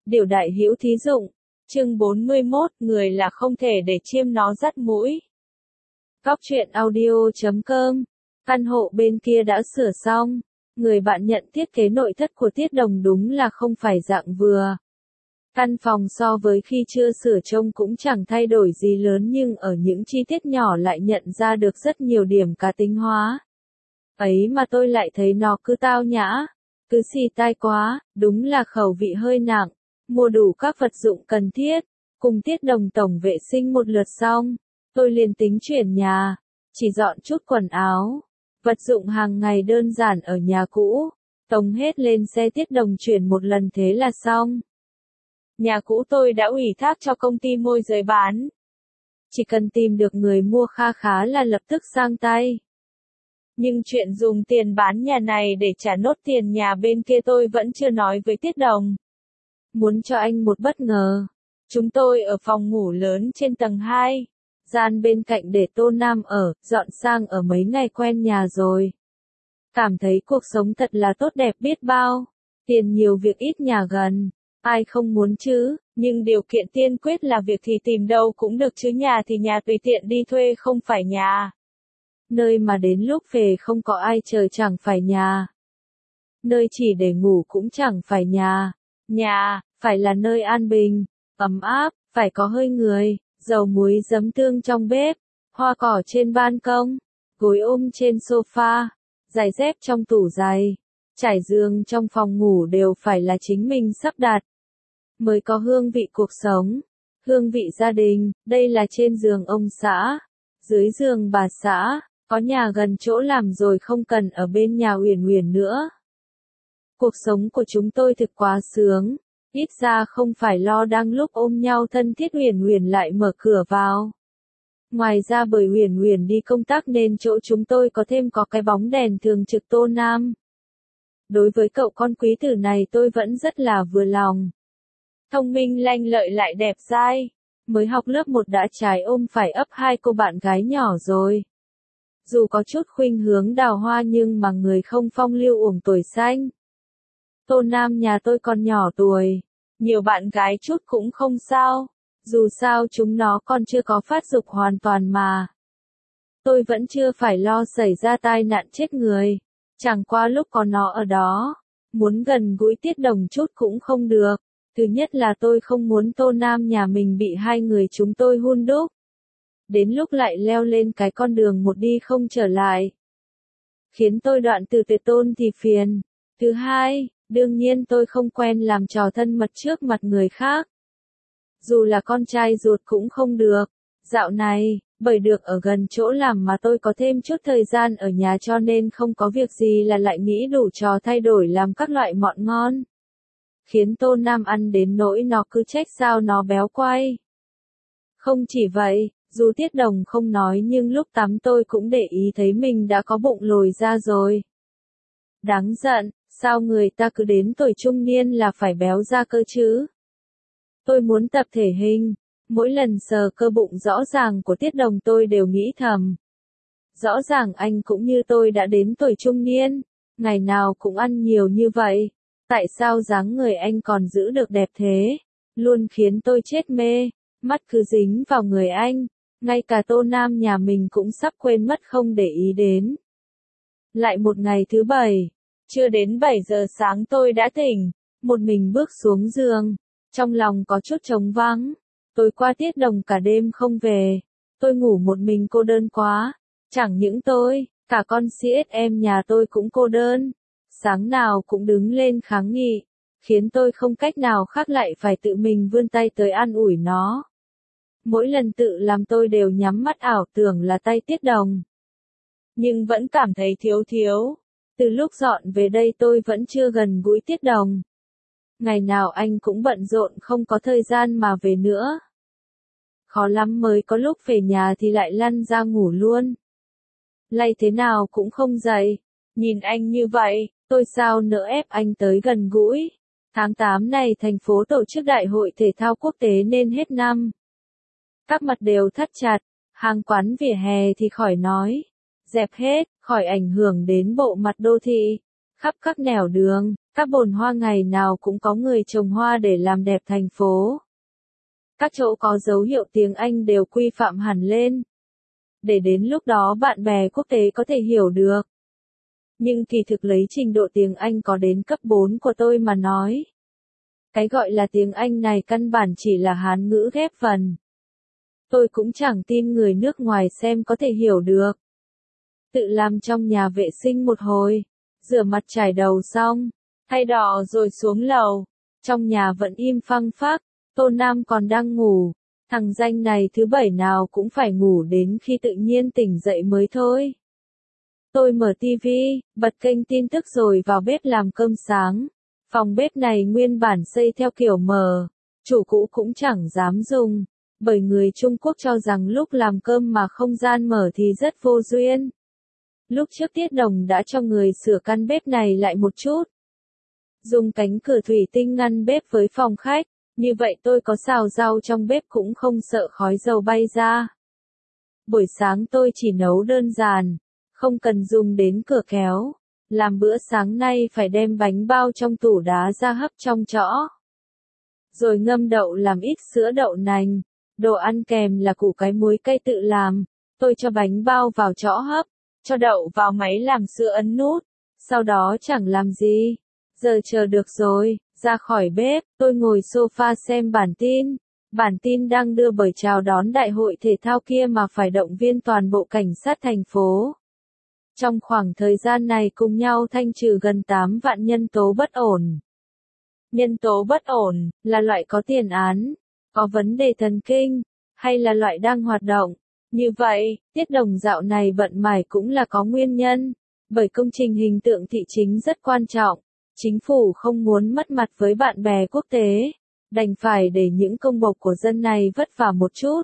Điều đại hữu thí dụng. Chương 41, người là không thể để chiêm nó dắt mũi. Góc truyện audio.com. Căn hộ bên kia đã sửa xong. Người bạn nhận thiết kế nội thất của Tiết Đồng đúng là không phải dạng vừa. Căn phòng so với khi chưa sửa trông cũng chẳng thay đổi gì lớn, nhưng ở những chi tiết nhỏ lại nhận ra được rất nhiều điểm cá tính hóa. Ấy mà tôi lại thấy nó cứ tao nhã, cứ xì tai quá, đúng là khẩu vị hơi nặng. Mua đủ các vật dụng cần thiết, cùng Tiết Đồng tổng vệ sinh một lượt xong, tôi liền tính chuyển nhà, chỉ dọn chút quần áo, vật dụng hàng ngày đơn giản ở nhà cũ, tống hết lên xe Tiết Đồng chuyển một lần thế là xong. Nhà cũ tôi đã ủy thác cho công ty môi giới bán. Chỉ cần tìm được người mua kha khá là lập tức sang tay. Nhưng chuyện dùng tiền bán nhà này để trả nốt tiền nhà bên kia tôi vẫn chưa nói với Tiết Đồng. Muốn cho anh một bất ngờ. Chúng tôi ở phòng ngủ lớn trên tầng 2. Gian bên cạnh để Tô Nam ở, dọn sang ở mấy ngày quen nhà rồi. Cảm thấy cuộc sống thật là tốt đẹp biết bao. Tiền nhiều việc ít nhà gần. Ai không muốn chứ, nhưng điều kiện tiên quyết là việc thì tìm đâu cũng được chứ nhà thì nhà tùy tiện đi thuê không phải nhà. Nơi mà đến lúc về không có ai chờ chẳng phải nhà. Nơi chỉ để ngủ cũng chẳng phải nhà. Nhà, phải là nơi an bình, ấm áp, phải có hơi người, dầu muối giấm tương trong bếp, hoa cỏ trên ban công, gối ôm trên sofa, giày dép trong tủ giày, trải giường trong phòng ngủ đều phải là chính mình sắp đặt. Mới có hương vị cuộc sống, hương vị gia đình, đây là trên giường ông xã, dưới giường bà xã, có nhà gần chỗ làm rồi không cần ở bên nhà Uyển Uyển nữa. Cuộc sống của chúng tôi thực quá sướng, ít ra không phải lo đang lúc ôm nhau thân thiết Uyển Uyển lại mở cửa vào. Ngoài ra bởi Uyển Uyển đi công tác nên chỗ chúng tôi có cái bóng đèn thường trực Tô Nam. Đối với cậu con quý tử này tôi vẫn rất là vừa lòng. Thông minh lanh lợi lại đẹp dai, mới học lớp 1 đã trái ôm phải ấp 2 cô bạn gái nhỏ rồi. Dù có chút khuynh hướng đào hoa nhưng mà người không phong lưu uổng tuổi xanh. Tô Nam nhà tôi còn nhỏ tuổi, nhiều bạn gái chút cũng không sao, dù sao chúng nó còn chưa có phát dục hoàn toàn mà. Tôi vẫn chưa phải lo xảy ra tai nạn chết người, chẳng qua lúc có nó ở đó, muốn gần gũi Tiết Đồng chút cũng không được. Thứ nhất là tôi không muốn Tô Nam nhà mình bị hai người chúng tôi hun đúc. Đến lúc lại leo lên cái con đường một đi không trở lại. Khiến tôi đoạn từ tuyệt tôn thì phiền. Thứ hai, đương nhiên tôi không quen làm trò thân mật trước mặt người khác. Dù là con trai ruột cũng không được. Dạo này, bởi được ở gần chỗ làm mà tôi có thêm chút thời gian ở nhà cho nên không có việc gì là lại nghĩ đủ trò thay đổi làm các loại mọn ngon. Khiến Tô Nam ăn đến nỗi nó cứ trách sao nó béo quay. Không chỉ vậy, dù Tiết Đồng không nói nhưng lúc tắm tôi cũng để ý thấy mình đã có bụng lồi ra rồi. Đáng giận, sao người ta cứ đến tuổi trung niên là phải béo ra cơ chứ? Tôi muốn tập thể hình, mỗi lần sờ cơ bụng rõ ràng của Tiết Đồng tôi đều nghĩ thầm. Rõ ràng anh cũng như tôi đã đến tuổi trung niên, ngày nào cũng ăn nhiều như vậy. Tại sao dáng người anh còn giữ được đẹp thế? Luôn khiến tôi chết mê, mắt cứ dính vào người anh, ngay cả Tô Nam nhà mình cũng sắp quên mất không để ý đến. Lại một ngày thứ bảy, chưa đến 7 giờ sáng tôi đã tỉnh, một mình bước xuống giường, trong lòng có chút trống vắng. Tối qua Tiết Đồng cả đêm không về, tôi ngủ một mình cô đơn quá, chẳng những tôi, cả con CSM nhà tôi cũng cô đơn. Sáng nào cũng đứng lên kháng nghị, khiến tôi không cách nào khác lại phải tự mình vươn tay tới an ủi nó. Mỗi lần tự làm tôi đều nhắm mắt ảo tưởng là tay Tiết Đồng. Nhưng vẫn cảm thấy thiếu thiếu. Từ lúc dọn về đây tôi vẫn chưa gần gũi Tiết Đồng. Ngày nào anh cũng bận rộn không có thời gian mà về nữa. Khó lắm mới có lúc về nhà thì lại lăn ra ngủ luôn. Lay thế nào cũng không dậy. Nhìn anh như vậy, tôi sao nỡ ép anh tới gần gũi. Tháng 8 này thành phố tổ chức đại hội thể thao quốc tế nên hết năm. Các mặt đều thắt chặt, hàng quán vỉa hè thì khỏi nói. Dẹp hết, khỏi ảnh hưởng đến bộ mặt đô thị. Khắp các nẻo đường, các bồn hoa ngày nào cũng có người trồng hoa để làm đẹp thành phố. Các chỗ có dấu hiệu tiếng Anh đều quy phạm hẳn lên. Để đến lúc đó bạn bè quốc tế có thể hiểu được. Nhưng kỳ thực lấy trình độ tiếng Anh có đến cấp 4 của tôi mà nói. Cái gọi là tiếng Anh này căn bản chỉ là Hán ngữ ghép vần. Tôi cũng chẳng tin người nước ngoài xem có thể hiểu được. Tự làm trong nhà vệ sinh một hồi, rửa mặt chải đầu xong, thay đỏ rồi xuống lầu. Trong nhà vẫn im phăng phắc, Tô Nam còn đang ngủ. Thằng danh này thứ bảy nào cũng phải ngủ đến khi tự nhiên tỉnh dậy mới thôi. Tôi mở tivi, bật kênh tin tức rồi vào bếp làm cơm sáng. Phòng bếp này nguyên bản xây theo kiểu mờ, chủ cũ cũng chẳng dám dùng, bởi người Trung Quốc cho rằng lúc làm cơm mà không gian mở thì rất vô duyên. Lúc trước Tiết Đồng đã cho người sửa căn bếp này lại một chút. Dùng cánh cửa thủy tinh ngăn bếp với phòng khách, như vậy tôi có xào rau trong bếp cũng không sợ khói dầu bay ra. Buổi sáng tôi chỉ nấu đơn giản, không cần dùng đến cửa kéo. Làm bữa sáng nay phải đem bánh bao trong tủ đá ra hấp trong chõ. Rồi ngâm đậu làm ít sữa đậu nành. Đồ ăn kèm là củ cái muối cay tự làm. Tôi cho bánh bao vào chõ hấp, cho đậu vào máy làm sữa ấn nút. Sau đó chẳng làm gì. Giờ chờ được rồi, ra khỏi bếp, tôi ngồi sofa xem bản tin. Bản tin đang đưa bởi chào đón đại hội thể thao kia mà phải động viên toàn bộ cảnh sát thành phố. Trong khoảng thời gian này cùng nhau thanh trừ gần 8 vạn nhân tố bất ổn. Nhân tố bất ổn là loại có tiền án, có vấn đề thần kinh, hay là loại đang hoạt động. Như vậy, Tiết Đồng dạo này bận mải cũng là có nguyên nhân, bởi công trình hình tượng thị chính rất quan trọng. Chính phủ không muốn mất mặt với bạn bè quốc tế, đành phải để những công bộc của dân này vất vả một chút.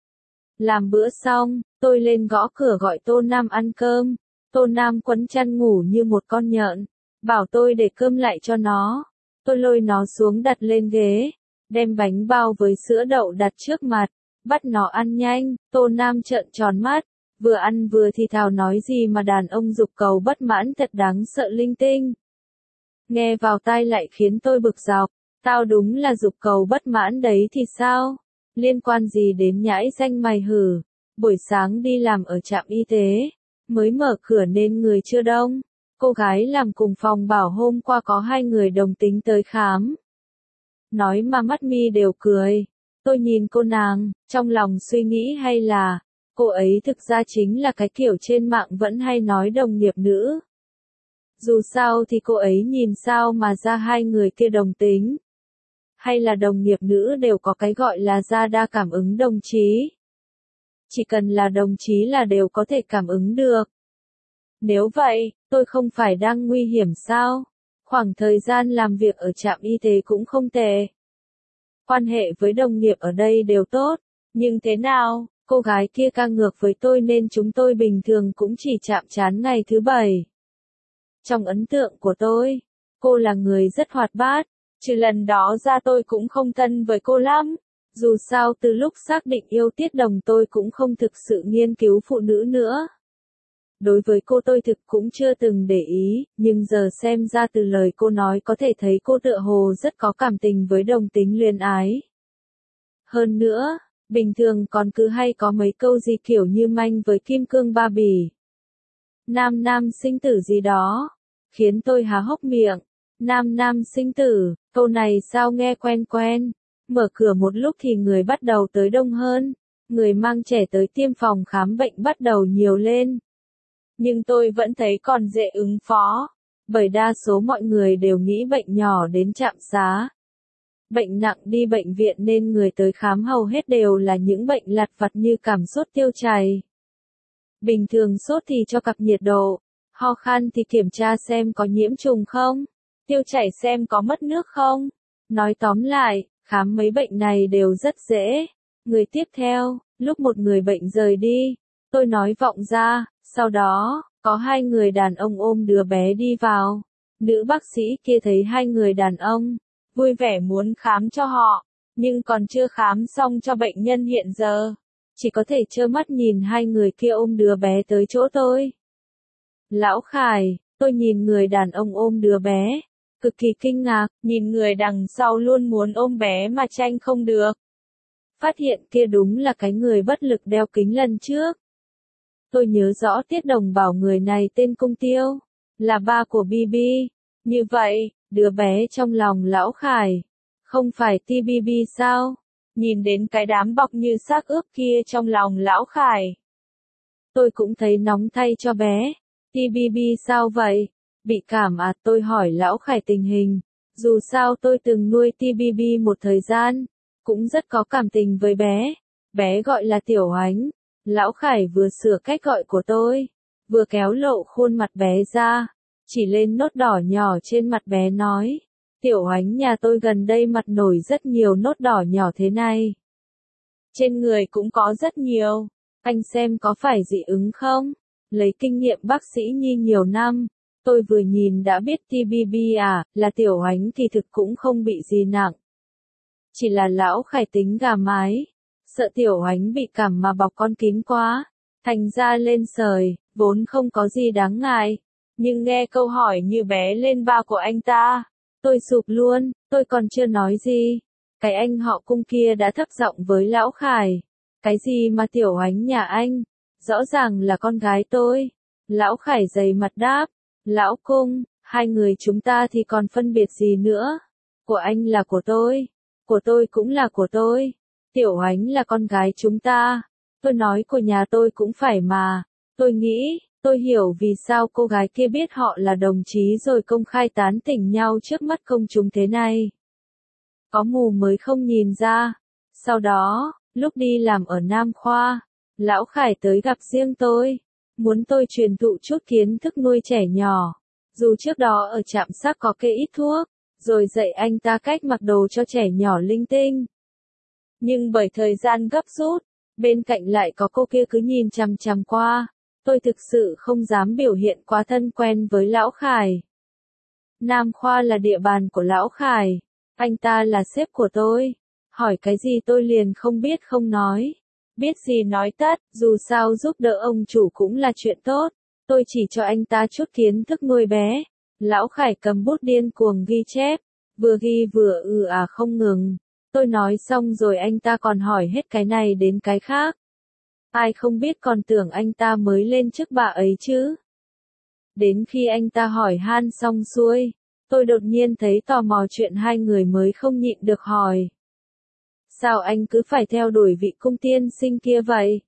Làm bữa xong, tôi lên gõ cửa gọi Tô Nam ăn cơm. Tô Nam quấn chăn ngủ như một con nhện, bảo tôi để cơm lại cho nó. Tôi lôi nó xuống đặt lên ghế, đem bánh bao với sữa đậu đặt trước mặt, bắt nó ăn nhanh. Tô Nam trợn tròn mắt, vừa ăn vừa thì thào nói gì mà đàn ông dục cầu bất mãn thật đáng sợ linh tinh. Nghe vào tai lại khiến tôi bực dọc, tao đúng là dục cầu bất mãn đấy thì sao? Liên quan gì đến nhãi danh mày hử? Buổi sáng đi làm ở trạm y tế. Mới mở cửa nên người chưa đông. Cô gái làm cùng phòng bảo hôm qua có 2 người đồng tính tới khám. Nói mà mắt mi đều cười. Tôi nhìn cô nàng, trong lòng suy nghĩ hay là, cô ấy thực ra chính là cái kiểu trên mạng vẫn hay nói đồng nghiệp nữ. Dù sao thì cô ấy nhìn sao mà ra 2 người kia đồng tính. Hay là đồng nghiệp nữ đều có cái gọi là da đa cảm ứng đồng chí. Chỉ cần là đồng chí là đều có thể cảm ứng được. Nếu vậy, tôi không phải đang nguy hiểm sao? Khoảng thời gian làm việc ở trạm y tế cũng không tệ. Quan hệ với đồng nghiệp ở đây đều tốt. Nhưng thế nào, cô gái kia ca ngược với tôi nên chúng tôi bình thường cũng chỉ chạm trán ngày thứ 7. Trong ấn tượng của tôi, cô là người rất hoạt bát. Trừ lần đó ra tôi cũng không thân với cô lắm. Dù sao từ lúc xác định yêu Tiết Đồng tôi cũng không thực sự nghiên cứu phụ nữ nữa. Đối với cô tôi thực cũng chưa từng để ý, nhưng giờ xem ra từ lời cô nói có thể thấy cô tựa hồ rất có cảm tình với đồng tính luyến ái. Hơn nữa, bình thường còn cứ hay có mấy câu gì kiểu như manh với kim cương ba bỉ. Nam nam sinh tử gì đó, khiến tôi há hốc miệng. Nam nam sinh tử, câu này sao nghe quen quen. Mở cửa một lúc thì người bắt đầu tới đông hơn, người mang trẻ tới tiêm phòng khám bệnh bắt đầu nhiều lên. Nhưng tôi vẫn thấy còn dễ ứng phó, bởi đa số mọi người đều nghĩ bệnh nhỏ đến trạm xá. Bệnh nặng đi bệnh viện nên người tới khám hầu hết đều là những bệnh lặt vặt như cảm sốt tiêu chảy. Bình thường sốt thì cho cặp nhiệt độ, ho khan thì kiểm tra xem có nhiễm trùng không, tiêu chảy xem có mất nước không. Nói tóm lại, khám mấy bệnh này đều rất dễ. Người tiếp theo, lúc một người bệnh rời đi, tôi nói vọng ra, sau đó, có 2 người đàn ông ôm đứa bé đi vào. Nữ bác sĩ kia thấy 2 người đàn ông, vui vẻ muốn khám cho họ, nhưng còn chưa khám xong cho bệnh nhân hiện giờ. Chỉ có thể trơ mắt nhìn 2 người kia ôm đứa bé tới chỗ tôi. Lão Khải, Tôi nhìn người đàn ông ôm đứa bé, cực kỳ kinh ngạc, nhìn người đằng sau luôn muốn ôm bé mà tranh không được. Phát hiện kia đúng là cái người bất lực đeo kính lần trước. Tôi nhớ rõ Tiết Đồng bảo người này tên Cung Tiêu, là ba của Bibi. Như vậy, đứa bé trong lòng Lão Khải, không phải TBB sao? Nhìn đến cái đám bọc như xác ướp kia trong lòng Lão Khải. Tôi cũng thấy nóng thay cho bé. TBB sao vậy? Bị cảm à? Tôi hỏi Lão Khải tình hình. Dù sao tôi từng nuôi TBB một thời gian, cũng rất có cảm tình với bé. Bé gọi là Tiểu Oánh. Lão Khải vừa sửa cách gọi của tôi, vừa kéo lộ khuôn mặt bé ra, chỉ lên nốt đỏ nhỏ trên mặt bé nói. Tiểu Oánh nhà tôi gần đây mặt nổi rất nhiều nốt đỏ nhỏ thế này. Trên người cũng có rất nhiều. Anh xem có phải dị ứng không? Lấy kinh nghiệm bác sĩ nhi nhiều năm, tôi vừa nhìn đã biết TBB à, là Tiểu Oánh thì thực cũng không bị gì nặng. Chỉ là Lão Khải tính gà mái, sợ Tiểu Oánh bị cảm mà bọc con kín quá, thành ra lên sời, vốn không có gì đáng ngại. Nhưng nghe câu hỏi như bé lên ba của anh ta, tôi sụp luôn, tôi còn chưa nói gì. Cái anh họ Cung kia đã thấp giọng với Lão Khải. Cái gì mà Tiểu Oánh nhà anh? Rõ ràng là con gái tôi. Lão Khải dày mặt đáp. Lão Cung, hai người chúng ta thì còn phân biệt gì nữa? Của anh là của tôi cũng là của tôi. Tiểu Oánh là con gái chúng ta. Tôi nói của nhà tôi cũng phải mà. Tôi nghĩ, tôi hiểu vì sao cô gái kia biết họ là đồng chí rồi công khai tán tỉnh nhau trước mắt công chúng thế này. Có mù mới không nhìn ra. Sau đó, lúc đi làm ở Nam Khoa, Lão Khải tới gặp riêng tôi, muốn tôi truyền thụ chút kiến thức nuôi trẻ nhỏ. Dù trước đó ở trạm xác có kê ít thuốc, rồi dạy anh ta cách mặc đồ cho trẻ nhỏ linh tinh. Nhưng bởi thời gian gấp rút, bên cạnh lại có cô kia cứ nhìn chằm chằm qua, tôi thực sự không dám biểu hiện quá thân quen với Lão Khải. Nam Khoa là địa bàn của Lão Khải, anh ta là sếp của tôi, hỏi cái gì tôi liền không biết không nói. Biết gì nói tất, dù sao giúp đỡ ông chủ cũng là chuyện tốt, tôi chỉ cho anh ta chút kiến thức nuôi bé. Lão Khải cầm bút điên cuồng ghi chép, vừa ghi vừa không ngừng. Tôi nói xong rồi anh ta còn hỏi hết cái này đến cái khác. Ai không biết còn tưởng anh ta mới lên chức bà ấy chứ. Đến khi anh ta hỏi han xong xuôi, tôi đột nhiên thấy tò mò chuyện hai người mới không nhịn được hỏi. Sao anh cứ phải theo đuổi vị cung tiên sinh kia vậy?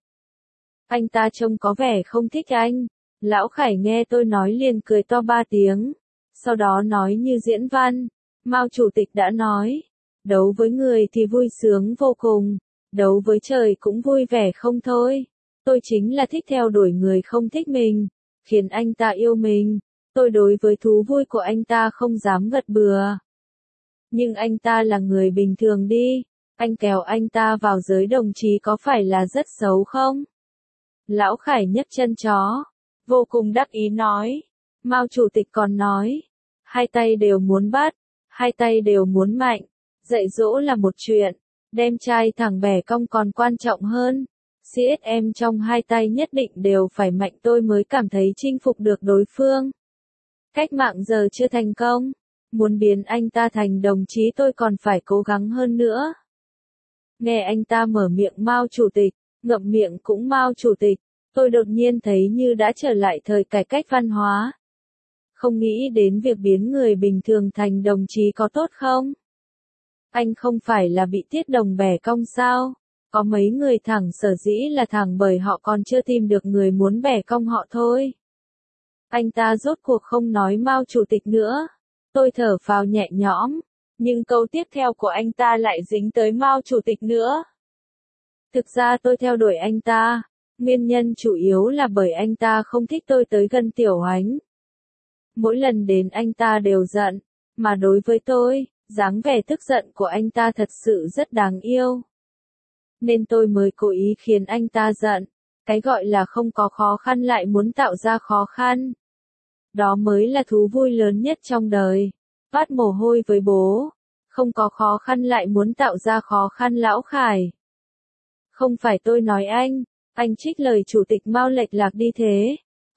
Anh ta trông có vẻ không thích anh. Lão Khải nghe tôi nói liền cười to 3 tiếng. Sau đó nói như diễn văn. Mao chủ tịch đã nói. Đấu với người thì vui sướng vô cùng. Đấu với trời cũng vui vẻ không thôi. Tôi chính là thích theo đuổi người không thích mình. Khiến anh ta yêu mình. Tôi đối với thú vui của anh ta không dám gật bừa. Nhưng anh ta là người bình thường đi. Anh kéo anh ta vào giới đồng chí có phải là rất xấu không? Lão Khải nhấc chân chó, vô cùng đắc ý nói. Mao chủ tịch còn nói, hai tay đều muốn bắt, hai tay đều muốn mạnh. Dạy dỗ là một chuyện, đem chai thẳng bẻ cong còn quan trọng hơn. CSM trong hai tay nhất định đều phải mạnh tôi mới cảm thấy chinh phục được đối phương. Cách mạng giờ chưa thành công, muốn biến anh ta thành đồng chí tôi còn phải cố gắng hơn nữa. Nghe anh ta mở miệng Mao chủ tịch, ngậm miệng cũng Mao chủ tịch, tôi đột nhiên thấy như đã trở lại thời cải cách văn hóa. Không nghĩ đến việc biến người bình thường thành đồng chí có tốt không? Anh không phải là bị Tiết Đồng bẻ cong sao? Có mấy người thẳng sở dĩ là thẳng bởi họ còn chưa tìm được người muốn bẻ cong họ thôi. Anh ta rốt cuộc không nói Mao chủ tịch nữa. Tôi thở phào nhẹ nhõm. Nhưng câu tiếp theo của anh ta lại dính tới Mao chủ tịch nữa. Thực ra tôi theo đuổi anh ta, nguyên nhân chủ yếu là bởi anh ta không thích tôi tới gần Tiểu Oánh. Mỗi lần đến anh ta đều giận, mà đối với tôi, dáng vẻ tức giận của anh ta thật sự rất đáng yêu. Nên tôi mới cố ý khiến anh ta giận, cái gọi là không có khó khăn lại muốn tạo ra khó khăn. Đó mới là thú vui lớn nhất trong đời. Vắt mồ hôi với bố, không có khó khăn lại muốn tạo ra khó khăn Lão Khải. Không phải tôi nói anh trích lời chủ tịch Mao lệch lạc đi thế.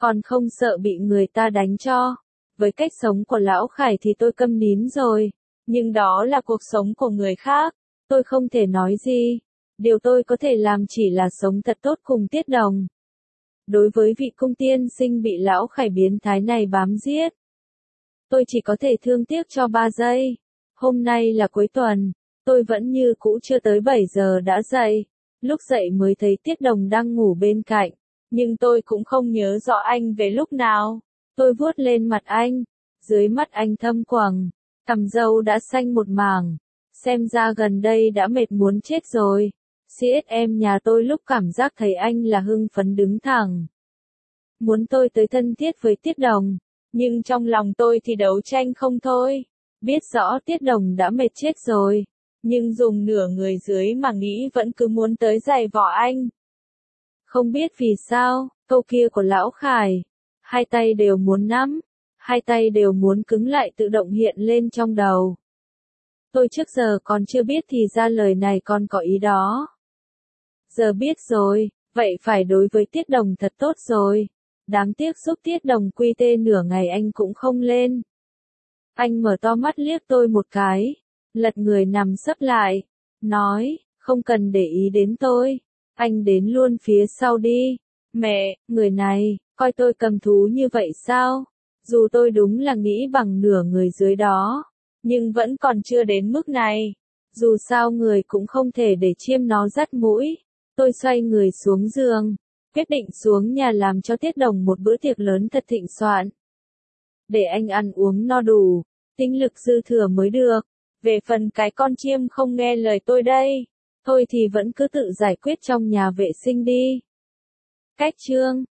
Còn không sợ bị người ta đánh cho. Với cách sống của Lão Khải thì tôi câm nín rồi. Nhưng đó là cuộc sống của người khác. Tôi không thể nói gì. Điều tôi có thể làm chỉ là sống thật tốt cùng Tiết Đồng. Đối với vị cung tiên sinh bị Lão Khải biến thái này bám giết, tôi chỉ có thể thương tiếc cho 3 giây. Hôm nay là cuối tuần. Tôi vẫn như cũ chưa tới 7 giờ đã dậy. Lúc dậy mới thấy Tiết Đồng đang ngủ bên cạnh. Nhưng tôi cũng không nhớ rõ anh về lúc nào. Tôi vuốt lên mặt anh. Dưới mắt anh thâm quầng. Cằm râu đã xanh một mảng. Xem ra gần đây đã mệt muốn chết rồi. CSM nhà tôi lúc cảm giác thấy anh là hưng phấn đứng thẳng. Muốn tôi tới thân thiết với Tiết Đồng. Nhưng trong lòng tôi thì đấu tranh không thôi. Biết rõ Tiết Đồng đã mệt chết rồi. Nhưng dùng nửa người dưới mà nghĩ vẫn cứ muốn tới giày vò anh. Không biết vì sao, câu kia của Lão Khải. Hai tay đều muốn nắm. Hai tay đều muốn cứng lại tự động hiện lên trong đầu. Tôi trước giờ còn chưa biết thì ra lời này còn có ý đó. Giờ biết rồi, vậy phải đối với Tiết Đồng thật tốt rồi. Đáng tiếc giúp Tiết Đồng quy tê nửa ngày anh cũng không lên. Anh mở to mắt liếc tôi một cái, lật người nằm sấp lại, nói, không cần để ý đến tôi. Anh đến luôn phía sau đi. Mẹ, người này, coi tôi cầm thú như vậy sao? Dù tôi đúng là nghĩ bằng nửa người dưới đó, nhưng vẫn còn chưa đến mức này. Dù sao người cũng không thể để chiêm nó dắt mũi. Tôi xoay người xuống giường, quyết định xuống nhà làm cho Tiết Đồng một bữa tiệc lớn thật thịnh soạn. Để anh ăn uống no đủ, tinh lực dư thừa mới được. Về phần cái con chiêm không nghe lời tôi đây, thôi thì vẫn cứ tự giải quyết trong nhà vệ sinh đi. Cách chương